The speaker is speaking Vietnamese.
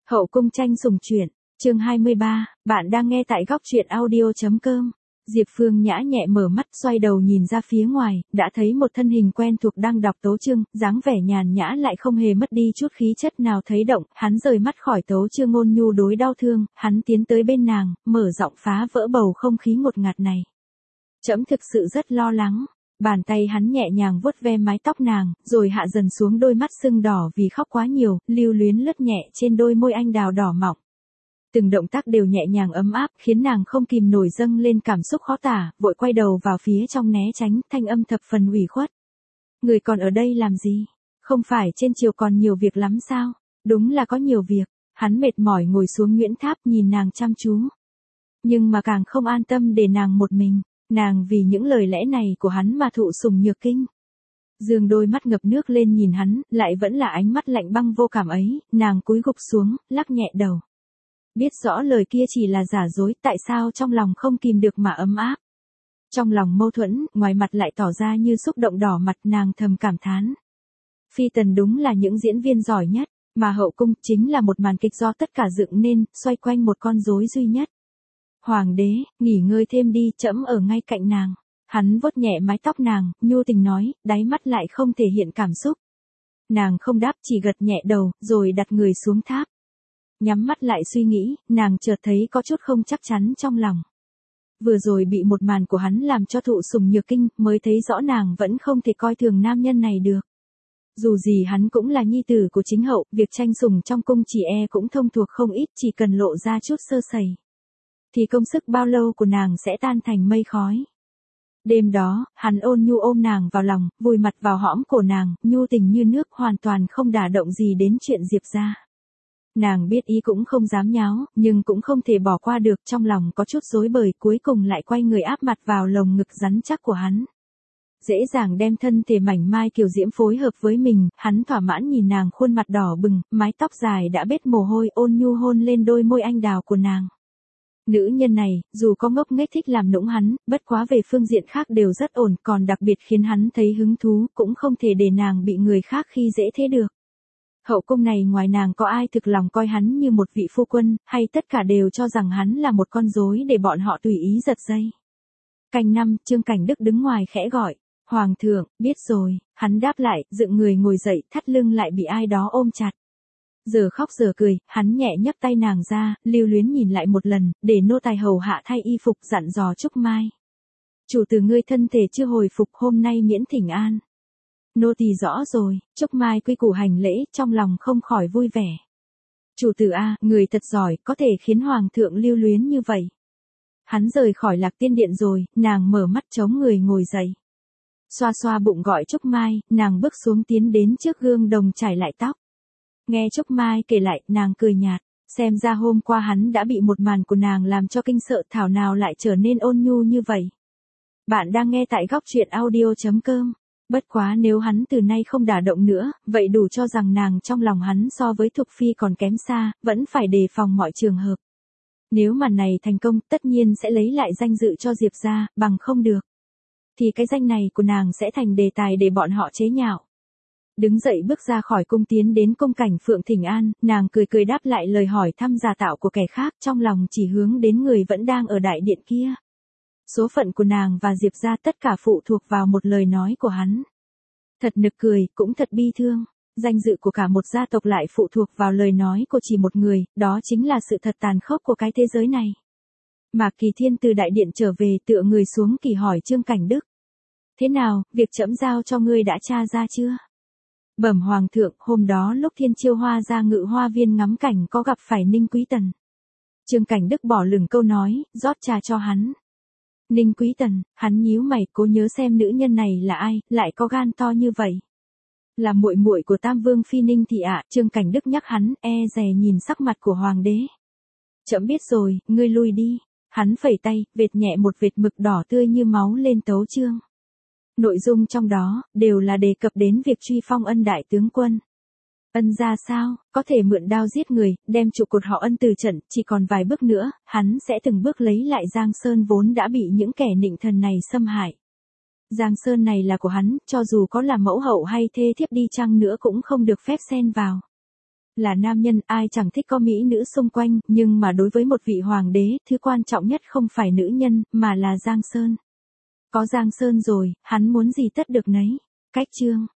Hậu cung tranh sủng truyện, chương 23, bạn đang nghe tại góc truyện audio.com. Diệp Phương Nhã nhẹ mở mắt xoay đầu nhìn ra phía ngoài, đã thấy một thân hình quen thuộc đang đọc tấu chương, dáng vẻ nhàn nhã lại không hề mất đi chút khí chất nào thấy động, hắn rời mắt khỏi tấu chương ôn nhu đối đau thương, hắn tiến tới bên nàng, mở giọng phá vỡ bầu không khí ngột ngạt này. Trẫm thực sự rất lo lắng. Bàn tay hắn nhẹ nhàng vuốt ve mái tóc nàng, rồi hạ dần xuống đôi mắt sưng đỏ vì khóc quá nhiều, lưu luyến lướt nhẹ trên đôi môi anh đào đỏ mọng. Từng động tác đều nhẹ nhàng ấm áp, khiến nàng không kìm nổi dâng lên cảm xúc khó tả, vội quay đầu vào phía trong né tránh, thanh âm thập phần ủy khuất. Người còn ở đây làm gì? Không phải trên triều còn nhiều việc lắm sao? Đúng là có nhiều việc. Hắn mệt mỏi ngồi xuống Nguyễn Tháp nhìn nàng chăm chú. Nhưng mà càng không an tâm để nàng một mình. Nàng vì những lời lẽ này của hắn mà thụ sủng nhược kinh. Dương đôi mắt ngập nước lên nhìn hắn, lại vẫn là ánh mắt lạnh băng vô cảm ấy, nàng cúi gục xuống, lắc nhẹ đầu. Biết rõ lời kia chỉ là giả dối, tại sao trong lòng không kìm được mà ấm áp. Trong lòng mâu thuẫn, ngoài mặt lại tỏ ra như xúc động đỏ mặt, nàng thầm cảm thán. Phi tần đúng là những diễn viên giỏi nhất, mà hậu cung chính là một màn kịch do tất cả dựng nên, xoay quanh một con rối duy nhất. Hoàng đế, nghỉ ngơi thêm đi, trẫm ở ngay cạnh nàng. Hắn vuốt nhẹ mái tóc nàng, nhu tình nói, đáy mắt lại không thể hiện cảm xúc. Nàng không đáp, chỉ gật nhẹ đầu, rồi đặt người xuống tháp. Nhắm mắt lại suy nghĩ, nàng chợt thấy có chút không chắc chắn trong lòng. Vừa rồi bị một màn của hắn làm cho thụ sủng nhược kinh, mới thấy rõ nàng vẫn không thể coi thường nam nhân này được. Dù gì hắn cũng là nhi tử của chính hậu, việc tranh sủng trong cung chỉ cũng thông thuộc không ít, chỉ cần lộ ra chút sơ sẩy. Thì công sức bao lâu của nàng sẽ tan thành mây khói. Đêm đó, hắn ôn nhu ôm nàng vào lòng, vùi mặt vào hõm cổ nàng, nhu tình như nước, hoàn toàn không đả động gì đến chuyện Diệp gia. Nàng biết ý cũng không dám nháo, nhưng cũng không thể bỏ qua được, trong lòng có chút rối bời, cuối cùng lại quay người áp mặt vào lồng ngực rắn chắc của hắn. Dễ dàng đem thân thể mảnh mai kiều diễm phối hợp với mình, hắn thỏa mãn nhìn nàng khuôn mặt đỏ bừng, mái tóc dài đã bết mồ hôi, ôn nhu hôn lên đôi môi anh đào của nàng. Nữ nhân này, dù có ngốc nghếch thích làm nũng hắn, bất quá về phương diện khác đều rất ổn, còn đặc biệt khiến hắn thấy hứng thú, cũng không thể để nàng bị người khác khi dễ thế được. Hậu cung này ngoài nàng có ai thực lòng coi hắn như một vị phu quân, hay tất cả đều cho rằng hắn là một con rối để bọn họ tùy ý giật dây. Canh năm, Trương Cảnh Đức đứng ngoài khẽ gọi, Hoàng thượng, biết rồi, hắn đáp lại, dựng người ngồi dậy, thắt lưng lại bị ai đó ôm chặt. Giờ khóc giờ cười, hắn nhẹ nhấc tay nàng ra, lưu luyến nhìn lại một lần, để nô tài hầu hạ thay y phục, dặn dò Trúc Mai. Chủ tử ngươi thân thể chưa hồi phục, hôm nay miễn thỉnh an. Nô tỳ rõ rồi. Trúc Mai quy củ hành lễ, trong lòng không khỏi vui vẻ. Chủ tử a, người thật giỏi, có thể khiến hoàng thượng lưu luyến như vậy. Hắn rời khỏi Lạc Tiên Điện rồi, nàng mở mắt chống người ngồi dậy. Xoa xoa bụng gọi Trúc Mai, nàng bước xuống tiến đến trước gương đồng chải lại tóc. Nghe Trúc Mai kể lại, nàng cười nhạt, xem ra hôm qua hắn đã bị một màn của nàng làm cho kinh sợ, thảo nào lại trở nên ôn nhu như vậy. Bạn đang nghe tại góc truyện audio.com. Bất quá nếu hắn từ nay không đả động nữa, vậy đủ cho rằng nàng trong lòng hắn so với Thục Phi còn kém xa, vẫn phải đề phòng mọi trường hợp. Nếu màn này thành công, tất nhiên sẽ lấy lại danh dự cho Diệp gia, bằng không được. Thì cái danh này của nàng sẽ thành đề tài để bọn họ chế nhạo. Đứng dậy bước ra khỏi cung tiến đến cung cảnh Phượng thỉnh an, nàng cười cười đáp lại lời hỏi thăm giả tạo của kẻ khác, trong lòng chỉ hướng đến người vẫn đang ở đại điện kia. Số phận của nàng và Diệp gia tất cả phụ thuộc vào một lời nói của hắn. Thật nực cười, cũng thật bi thương. Danh dự của cả một gia tộc lại phụ thuộc vào lời nói của chỉ một người, đó chính là sự thật tàn khốc của cái thế giới này. Mạc Kỳ Thiên từ đại điện trở về, tựa người xuống kỳ hỏi Trương Cảnh Đức. Thế nào, việc trẫm giao cho ngươi đã tra ra chưa? Bẩm hoàng thượng, hôm đó lúc Thiên Chiêu Hoa ra Ngự Hoa Viên ngắm cảnh có gặp phải Ninh Quý Tần. Trương Cảnh Đức bỏ lửng câu nói, rót trà cho hắn. Ninh Quý Tần, hắn nhíu mày, cố nhớ xem nữ nhân này là ai, lại có gan to như vậy. Là muội muội của Tam Vương Phi Ninh thị ạ. Trương Cảnh Đức nhắc hắn, dè nhìn sắc mặt của hoàng đế. Trẫm biết rồi, ngươi lui đi. Hắn phẩy tay, vệt nhẹ một vệt mực đỏ tươi như máu lên tấu chương. Nội dung trong đó, đều là đề cập đến việc truy phong Ân đại tướng quân. Ân ra sao, có thể mượn đao giết người, đem trụ cột họ Ân từ trận, chỉ còn vài bước nữa, hắn sẽ từng bước lấy lại Giang Sơn vốn đã bị những kẻ nịnh thần này xâm hại. Giang Sơn này là của hắn, cho dù có là mẫu hậu hay thê thiếp đi chăng nữa cũng không được phép xen vào. Là nam nhân, ai chẳng thích có mỹ nữ xung quanh, nhưng mà đối với một vị hoàng đế, thứ quan trọng nhất không phải nữ nhân, mà là Giang Sơn. Có Giang Sơn rồi, hắn muốn gì tất được nấy. Cách chương